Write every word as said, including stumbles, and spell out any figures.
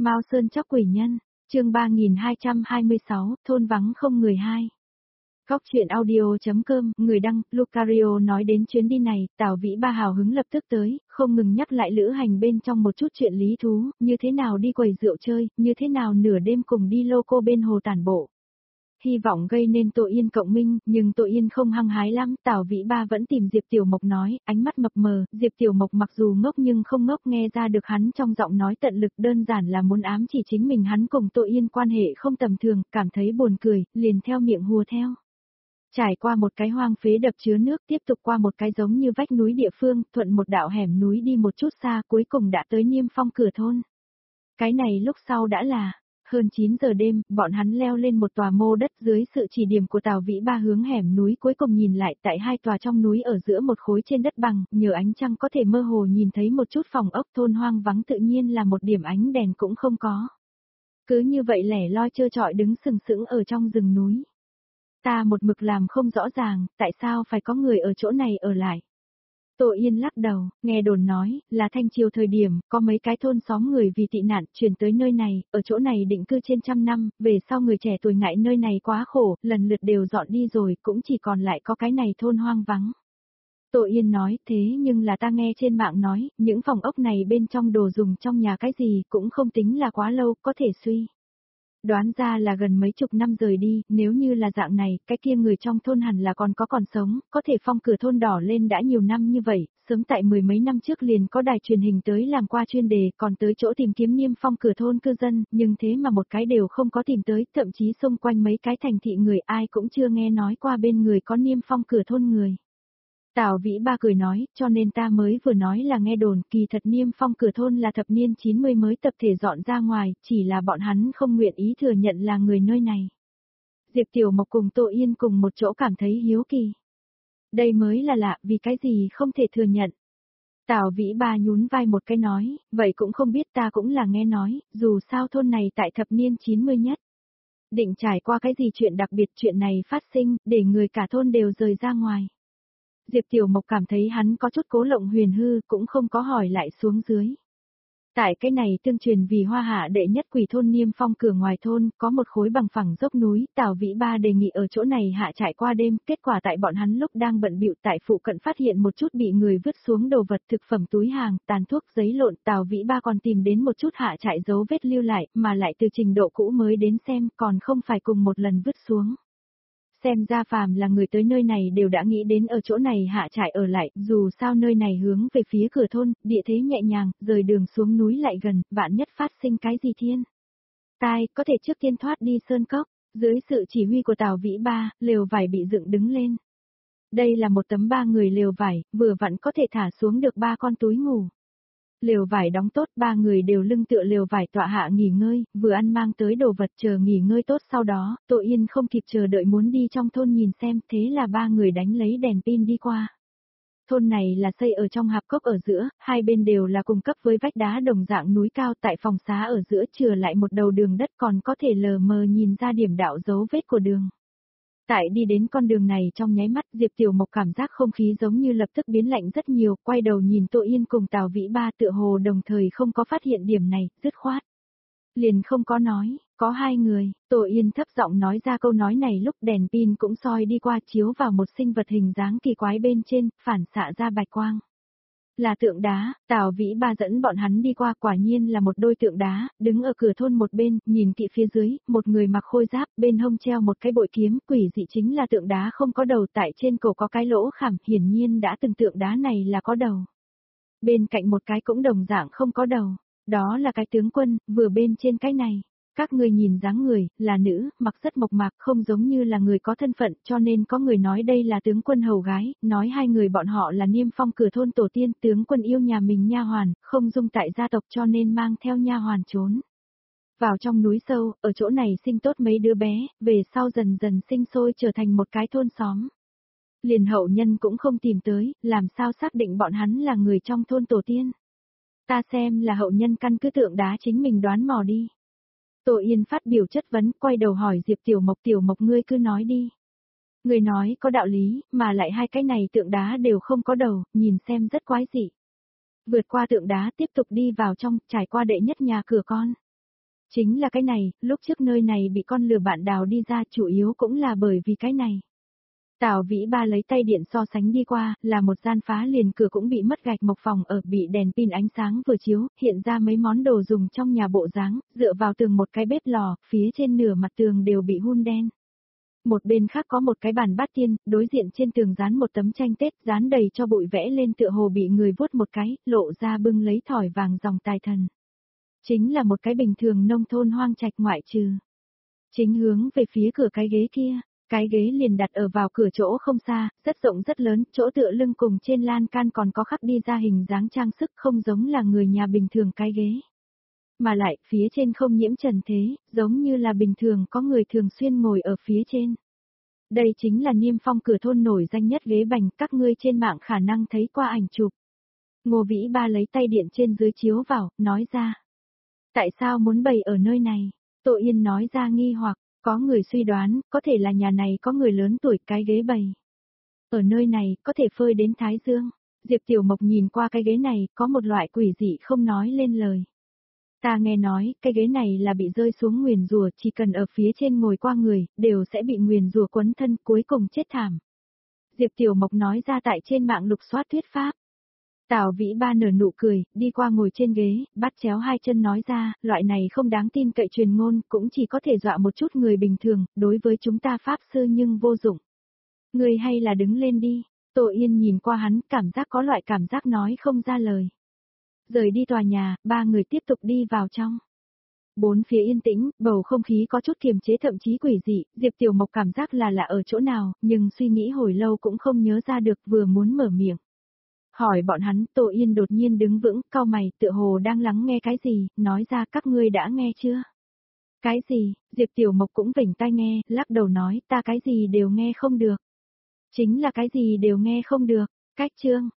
Mao Sơn Chóc Quỷ Nhân, chương ba nghìn hai trăm hai mươi sáu, thôn vắng không người hai. Góc truyện audio.com, người đăng, Lucario nói đến chuyến đi này, Tào Vĩ Ba hào hứng lập tức tới, không ngừng nhắc lại lữ hành bên trong một chút chuyện lý thú, như thế nào đi quầy rượu chơi, như thế nào nửa đêm cùng đi lô cô bên hồ tản bộ. Hy vọng gây nên Tội Yên cộng minh, nhưng Tội Yên không hăng hái lắm, Tào Vĩ Ba vẫn tìm Diệp Tiểu Mộc nói, ánh mắt mập mờ, Diệp Tiểu Mộc mặc dù ngốc nhưng không ngốc, nghe ra được hắn trong giọng nói tận lực, đơn giản là muốn ám chỉ chính mình hắn cùng Tội Yên quan hệ không tầm thường, cảm thấy buồn cười, liền theo miệng hùa theo. Trải qua một cái hoang phế đập chứa nước, tiếp tục qua một cái giống như vách núi địa phương, thuận một đạo hẻm núi đi một chút xa, cuối cùng đã tới Niêm Phong cửa thôn. Cái này lúc sau đã là hơn chín giờ đêm, bọn hắn leo lên một tòa mô đất, dưới sự chỉ điểm của Tào Vĩ Ba hướng hẻm núi cuối cùng nhìn lại, tại hai tòa trong núi ở giữa một khối trên đất bằng, nhờ ánh trăng có thể mơ hồ nhìn thấy một chút phòng ốc, thôn hoang vắng tự nhiên là một điểm ánh đèn cũng không có. Cứ như vậy lẻ loi trơ trọi đứng sừng sững ở trong rừng núi. Ta một mực làm không rõ ràng, tại sao phải có người ở chỗ này ở lại. Tội Yên lắc đầu, nghe đồn nói, là Thanh Triều thời điểm, có mấy cái thôn xóm người vì tị nạn, chuyển tới nơi này, ở chỗ này định cư trên trăm năm, về sau người trẻ tuổi ngại nơi này quá khổ, lần lượt đều dọn đi rồi, cũng chỉ còn lại có cái này thôn hoang vắng. Tội Yên nói, thế nhưng là ta nghe trên mạng nói, những phòng ốc này bên trong đồ dùng trong nhà cái gì cũng không tính là quá lâu, có thể suy. Đoán ra là gần mấy chục năm rời đi, nếu như là dạng này, cái kia người trong thôn hẳn là còn có còn sống, có thể phong cửa thôn đỏ lên đã nhiều năm như vậy, sớm tại mười mấy năm trước liền có đài truyền hình tới làm qua chuyên đề, còn tới chỗ tìm kiếm Niêm Phong cửa thôn cư dân, nhưng thế mà một cái đều không có tìm tới, thậm chí xung quanh mấy cái thành thị người ai cũng chưa nghe nói qua bên người có Niêm Phong cửa thôn người. Tào Vĩ Ba cười nói, cho nên ta mới vừa nói là nghe đồn, kỳ thật Niêm Phong cửa thôn là thập niên chín mươi mới tập thể dọn ra ngoài, chỉ là bọn hắn không nguyện ý thừa nhận là người nơi này. Diệp Tiểu Mộc cùng Tội Yên cùng một chỗ cảm thấy hiếu kỳ. Đây mới là lạ, vì cái gì không thể thừa nhận. Tào Vĩ Ba nhún vai một cái nói, vậy cũng không biết, ta cũng là nghe nói, dù sao thôn này tại thập niên chín mươi nhất. Định trải qua cái gì chuyện đặc biệt, chuyện này phát sinh, để người cả thôn đều rời ra ngoài. Diệp Tiểu Mộc cảm thấy hắn có chút cố lộng huyền hư, cũng không có hỏi lại xuống dưới. Tại cái này tương truyền vì Hoa Hạ đệ nhất quỷ thôn Niêm Phong cửa ngoài thôn, có một khối bằng phẳng dốc núi, Tào Vĩ Ba đề nghị ở chỗ này hạ trại qua đêm, kết quả tại bọn hắn lúc đang bận bịu tại phụ cận phát hiện một chút bị người vứt xuống đồ vật, thực phẩm, túi hàng, tàn thuốc, giấy lộn, Tào Vĩ Ba còn tìm đến một chút hạ trại dấu vết lưu lại, mà lại từ trình độ cũ mới đến xem, còn không phải cùng một lần vứt xuống. Xem ra phàm là người tới nơi này đều đã nghĩ đến ở chỗ này hạ trại ở lại, dù sao nơi này hướng về phía cửa thôn, địa thế nhẹ nhàng, rời đường xuống núi lại gần, vạn nhất phát sinh cái gì thiên. Tai, có thể trước tiên thoát đi sơn cốc, dưới sự chỉ huy của Tào Vĩ Ba, lều vải bị dựng đứng lên. Đây là một tấm ba người lều vải, vừa vặn có thể thả xuống được ba con túi ngủ. Lều vải đóng tốt, ba người đều lưng tựa lều vải tọa hạ nghỉ ngơi, vừa ăn mang tới đồ vật chờ nghỉ ngơi tốt, sau đó, Tội Yên không kịp chờ đợi muốn đi trong thôn nhìn xem, thế là ba người đánh lấy đèn pin đi qua. Thôn này là xây ở trong hạp cốc ở giữa, hai bên đều là cung cấp với vách đá đồng dạng núi cao, tại phòng xá ở giữa chừa lại một đầu đường đất, còn có thể lờ mờ nhìn ra điểm đạo dấu vết của đường. Tại đi đến con đường này trong nháy mắt, Diệp Tiểu Mộc cảm giác không khí giống như lập tức biến lạnh rất nhiều, quay đầu nhìn Tội Yên cùng Tào Vĩ Ba tựa hồ đồng thời không có phát hiện điểm này, dứt khoát. Liền không có nói, có hai người, Tội Yên thấp giọng nói ra câu nói này lúc đèn pin cũng soi đi qua, chiếu vào một sinh vật hình dáng kỳ quái bên trên, phản xạ ra bạch quang. Là tượng đá, Tào Vĩ Ba dẫn bọn hắn đi qua, quả nhiên là một đôi tượng đá, đứng ở cửa thôn một bên, nhìn kỹ phía dưới, một người mặc khôi giáp, bên hông treo một cái bội kiếm, quỷ dị chính là tượng đá không có đầu, tại trên cổ có cái lỗ khảm, hiển nhiên đã từng tượng đá này là có đầu. Bên cạnh một cái cũng đồng dạng không có đầu, đó là cái tướng quân, vừa bên trên cái này. Các người nhìn dáng người, là nữ, mặc rất mộc mạc, không giống như là người có thân phận, cho nên có người nói đây là tướng quân hầu gái, nói hai người bọn họ là Niêm Phong cửa thôn tổ tiên, tướng quân yêu nhà mình nha hoàn, không dung tại gia tộc cho nên mang theo nha hoàn trốn. Vào trong núi sâu, ở chỗ này sinh tốt mấy đứa bé, về sau dần dần sinh sôi trở thành một cái thôn xóm. Liền hậu nhân cũng không tìm tới, làm sao xác định bọn hắn là người trong thôn tổ tiên. Ta xem là hậu nhân căn cứ tượng đá chính mình đoán mò đi. Tội Yên phát biểu chất vấn, quay đầu hỏi Diệp Tiểu Mộc, Tiểu Mộc ngươi cứ nói đi. Người nói có đạo lý, mà lại hai cái này tượng đá đều không có đầu, nhìn xem rất quái dị. Vượt qua tượng đá tiếp tục đi vào trong, trải qua đệ nhất nhà cửa con. Chính là cái này, lúc trước nơi này bị con lừa bạn đào đi ra chủ yếu cũng là bởi vì cái này. Tào Vĩ Ba lấy tay điện so sánh đi qua, là một gian phá liền cửa cũng bị mất gạch mộc phòng ở, bị đèn pin ánh sáng vừa chiếu, hiện ra mấy món đồ dùng trong nhà bộ dáng, dựa vào tường một cái bếp lò, phía trên nửa mặt tường đều bị hun đen. Một bên khác có một cái bàn bát tiên, đối diện trên tường dán một tấm tranh Tết, dán đầy cho bụi vẽ lên tựa hồ bị người vuốt một cái, lộ ra bưng lấy thỏi vàng dòng tài thần. Chính là một cái bình thường nông thôn hoang trạch ngoại trừ. Chính hướng về phía cửa cái ghế kia, cái ghế liền đặt ở vào cửa chỗ không xa, rất rộng rất lớn, chỗ tựa lưng cùng trên lan can còn có khắc đi ra hình dáng trang sức không giống là người nhà bình thường cái ghế. Mà lại, phía trên không nhiễm trần thế, giống như là bình thường có người thường xuyên ngồi ở phía trên. Đây chính là Niêm Phong cửa thôn nổi danh nhất ghế bành, các ngươi trên mạng khả năng thấy qua ảnh chụp. Ngô Vĩ Ba lấy tay điện trên dưới chiếu vào, nói ra. Tại sao muốn bày ở nơi này? Tô Yên nói ra nghi hoặc, có người suy đoán, có thể là nhà này có người lớn tuổi cái ghế bày. Ở nơi này, có thể phơi đến Thái Dương. Diệp Tiểu Mộc nhìn qua cái ghế này, có một loại quỷ dị không nói lên lời. Ta nghe nói, cái ghế này là bị rơi xuống nguyền rủa, chỉ cần ở phía trên ngồi qua người, đều sẽ bị nguyền rủa quấn thân cuối cùng chết thảm. Diệp Tiểu Mộc nói ra tại trên mạng lục soát thuyết pháp. Tào Vĩ Ba nở nụ cười, đi qua ngồi trên ghế, bắt chéo hai chân nói ra, loại này không đáng tin cậy truyền ngôn, cũng chỉ có thể dọa một chút người bình thường, đối với chúng ta pháp sư nhưng vô dụng. Người hay là đứng lên đi, Tô Yên nhìn qua hắn, cảm giác có loại cảm giác nói không ra lời. Rời đi tòa nhà, ba người tiếp tục đi vào trong. Bốn phía yên tĩnh, bầu không khí có chút kiềm chế thậm chí quỷ dị, Diệp Tiểu Mộc cảm giác là là ở chỗ nào, nhưng suy nghĩ hồi lâu cũng không nhớ ra được vừa muốn mở miệng. Hỏi bọn hắn, Tô Yên đột nhiên đứng vững, cau mày, tựa hồ đang lắng nghe cái gì, nói ra các ngươi đã nghe chưa? Cái gì, Diệp Tiểu Mộc cũng vểnh tai nghe, lắc đầu nói, ta cái gì đều nghe không được. Chính là cái gì đều nghe không được, cách chương,